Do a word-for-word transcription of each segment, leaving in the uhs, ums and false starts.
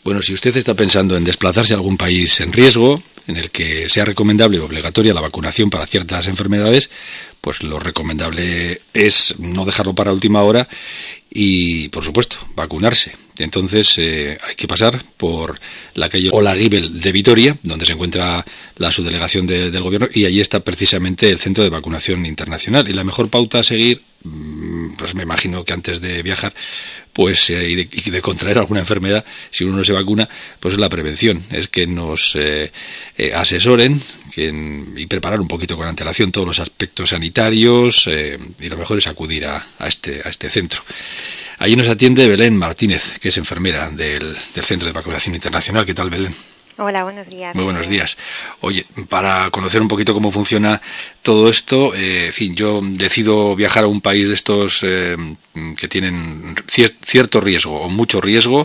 Bueno, si usted está pensando en desplazarse a algún país en riesgo, en el que sea recomendable y obligatoria la vacunación para ciertas enfermedades, pues lo recomendable es no dejarlo para última hora y, por supuesto, vacunarse. Entonces eh, hay que pasar por la calle Olaguibel de Vitoria, donde se encuentra la subdelegación de, del gobierno, y allí está precisamente el centro de vacunación internacional. Y la mejor pauta a seguir, pues me imagino que antes de viajar, pues eh, y, de, y de contraer alguna enfermedad, si uno no se vacuna, pues es la prevención, es que nos eh, eh, asesoren que, y preparar un poquito con antelación todos los aspectos sanitarios, eh, y lo mejor es acudir a, a, este, a este centro. Allí nos atiende Belén Martínez, que es enfermera del, del Centro de Vacunación Internacional. ¿Qué tal, Belén? Hola, buenos días. Muy buenos días. Oye, para conocer un poquito cómo funciona todo esto, eh, en fin, yo decido viajar a un país de estos eh, que tienen cier- cierto riesgo o mucho riesgo,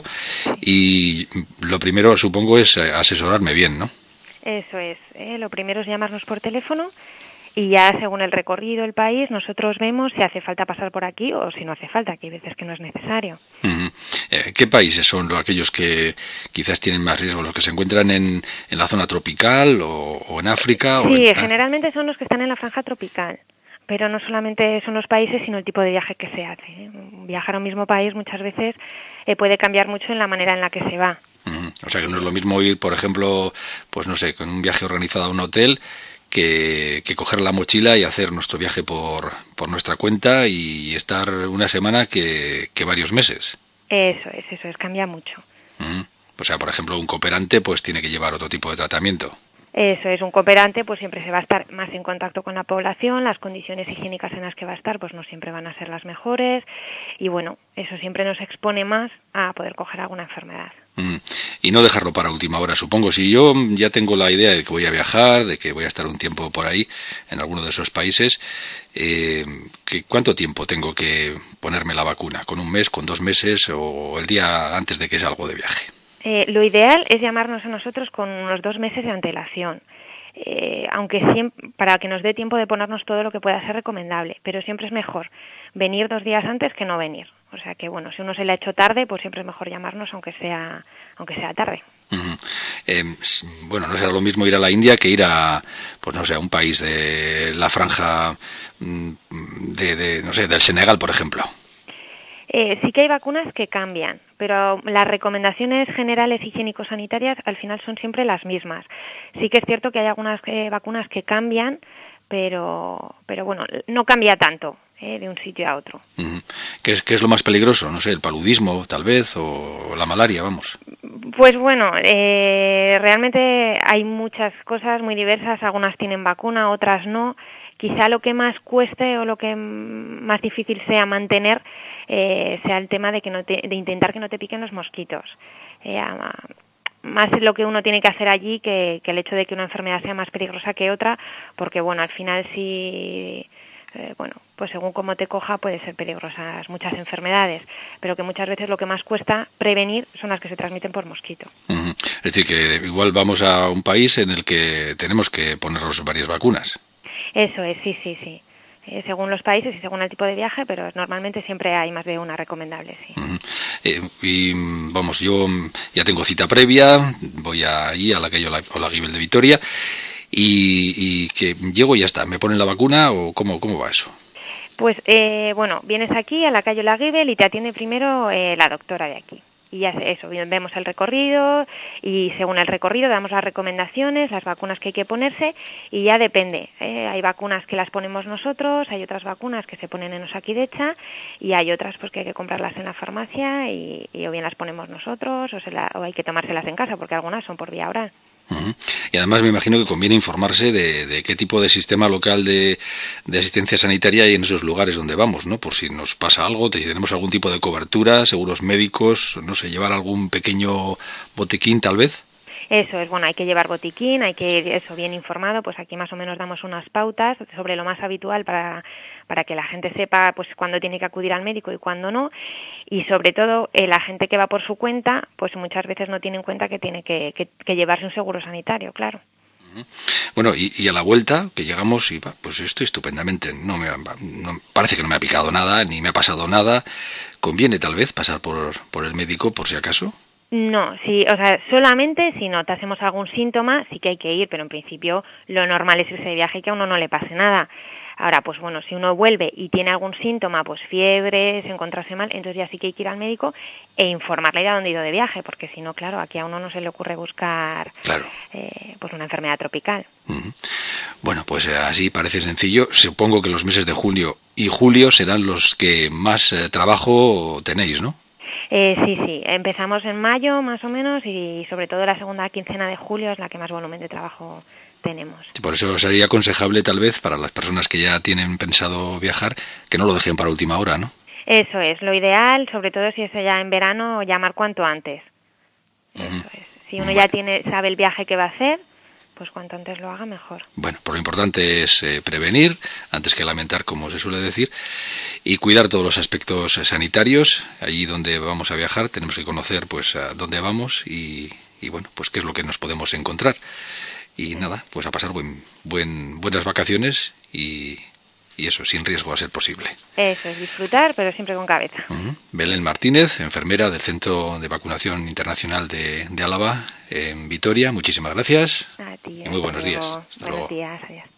y lo primero, supongo, es asesorarme bien, ¿no? Eso es. Eh, lo primero es llamarnos por teléfono y ya según el recorrido, el país, nosotros vemos si hace falta pasar por aquí o si no hace falta, que hay veces que no es necesario. Uh-huh. Eh, ¿Qué países son aquellos que quizás tienen más riesgo? ¿Los que se encuentran en, en la zona tropical o, o en África? Sí, o en... generalmente son los que están en la franja tropical, pero no solamente son los países, sino el tipo de viaje que se hace, ¿eh? Viajar a un mismo país muchas veces eh, puede cambiar mucho en la manera en la que se va. Uh-huh. O sea que no es lo mismo ir, por ejemplo, pues no sé, con un viaje organizado a un hotel, Que, que coger la mochila y hacer nuestro viaje por, por nuestra cuenta y estar una semana que, que varios meses. Eso es, eso es, cambia mucho. Mm. O sea, por ejemplo, un cooperante pues tiene que llevar otro tipo de tratamiento. Eso es, un cooperante pues siempre se va a estar más en contacto con la población, las condiciones higiénicas en las que va a estar pues no siempre van a ser las mejores y bueno, eso siempre nos expone más a poder coger alguna enfermedad. Mm. Y no dejarlo para última hora, supongo. Si yo ya tengo la idea de que voy a viajar, de que voy a estar un tiempo por ahí, en alguno de esos países, eh, ¿qué, ¿cuánto tiempo tengo que ponerme la vacuna? ¿Con un mes, con dos meses o el día antes de que salgo de viaje? Eh, lo ideal es llamarnos a nosotros con unos dos meses de antelación, eh, aunque siempre, para que nos dé tiempo de ponernos todo lo que pueda ser recomendable, pero siempre es mejor venir dos días antes que no venir. O sea que, bueno, si uno se le ha hecho tarde, pues siempre es mejor llamarnos aunque sea aunque sea tarde. Uh-huh. Eh, bueno, no será lo mismo ir a la India que ir a, pues no sé, a un país de la franja de, de no sé, del Senegal, por ejemplo. Eh, sí que hay vacunas que cambian, pero las recomendaciones generales higiénico-sanitarias al final son siempre las mismas. Sí que es cierto que hay algunas eh, vacunas que cambian, pero pero bueno, no cambia tanto eh, de un sitio a otro. Uh-huh. ¿Qué es, qué es lo más peligroso? No sé, el paludismo tal vez o la malaria, vamos. Pues bueno, eh, realmente hay muchas cosas muy diversas, algunas tienen vacuna, otras no. Quizá lo que más cueste o lo que más difícil sea mantener eh, sea el tema de que no te, de intentar que no te piquen los mosquitos. Eh, más es lo que uno tiene que hacer allí que, que el hecho de que una enfermedad sea más peligrosa que otra, porque bueno, al final sí, eh, bueno, pues según cómo te coja puede ser peligrosas muchas enfermedades, pero que muchas veces lo que más cuesta prevenir son las que se transmiten por mosquito. Uh-huh. Es decir, que igual vamos a un país en el que tenemos que ponernos varias vacunas. Eso es, sí, sí, sí. Eh, según los países y según el tipo de viaje, pero normalmente siempre hay más de una recomendable, sí. Uh-huh. Eh, y vamos, yo ya tengo cita previa, voy ahí a la calle Olaguibel de Vitoria y, y que llego y ya está. ¿Me ponen la vacuna o cómo, cómo va eso? Pues, eh, bueno, vienes aquí a la calle Olaguibel y te atiende primero eh, la doctora de aquí. Y ya eso, vemos el recorrido y según el recorrido damos las recomendaciones, las vacunas que hay que ponerse y ya depende. ¿eh? Hay vacunas que las ponemos nosotros, hay otras vacunas que se ponen en Osakidecha y hay otras pues que hay que comprarlas en la farmacia y, y o bien las ponemos nosotros o, se la, o hay que tomárselas en casa porque algunas son por vía oral. Uh-huh. Y además me imagino que conviene informarse de, de qué tipo de sistema local de, de asistencia sanitaria hay en esos lugares donde vamos, ¿no? Por si nos pasa algo, si tenemos algún tipo de cobertura, seguros médicos, no sé, llevar algún pequeño botiquín tal vez. Eso es, bueno, hay que llevar botiquín, hay que ir eso bien informado, pues aquí más o menos damos unas pautas sobre lo más habitual para, para que la gente sepa pues cuándo tiene que acudir al médico y cuándo no, y sobre todo eh, la gente que va por su cuenta, pues muchas veces no tiene en cuenta que tiene que, que, que llevarse un seguro sanitario, claro. Bueno, y, y a la vuelta, que llegamos y va, pues estoy estupendamente, no me no, parece que no me ha picado nada, ni me ha pasado nada, ¿conviene tal vez pasar por, por el médico por si acaso? No, sí, o sea, solamente si notásemos algún síntoma sí que hay que ir, pero en principio lo normal es irse de viaje y que a uno no le pase nada. Ahora, pues bueno, si uno vuelve y tiene algún síntoma, pues fiebre, se encontrase mal, entonces ya sí que hay que ir al médico e informarle de dónde ha ido de viaje, porque si no, claro, aquí a uno no se le ocurre buscar claro. eh, pues una enfermedad tropical. Uh-huh. Bueno, pues así parece sencillo. Supongo que los meses de junio y julio serán los que más eh, trabajo tenéis, ¿no? Eh, sí, sí, empezamos en mayo más o menos y sobre todo la segunda quincena de julio es la que más volumen de trabajo tenemos. Por eso sería aconsejable tal vez para las personas que ya tienen pensado viajar que no lo dejen para última hora, ¿no? Eso es, lo ideal, sobre todo si es ya en verano, llamar cuanto antes. Uh-huh. Eso es. Si uno bueno. ya tiene sabe el viaje que va a hacer, pues cuanto antes lo haga mejor. Bueno, pues lo importante es eh, prevenir, antes que lamentar, como se suele decir, y cuidar todos los aspectos sanitarios. Allí donde vamos a viajar tenemos que conocer pues a dónde vamos y, y bueno, pues qué es lo que nos podemos encontrar. Y nada, pues a pasar buen, buen, buenas vacaciones y, y eso, sin riesgo a ser posible. Eso es, disfrutar, pero siempre con cabeza. Uh-huh. Belén Martínez, enfermera del Centro de Vacunación Internacional de, de Álava, en Vitoria. Muchísimas gracias. A ti. Y muy buenos luego. días. Hasta buenos luego. días, adiós.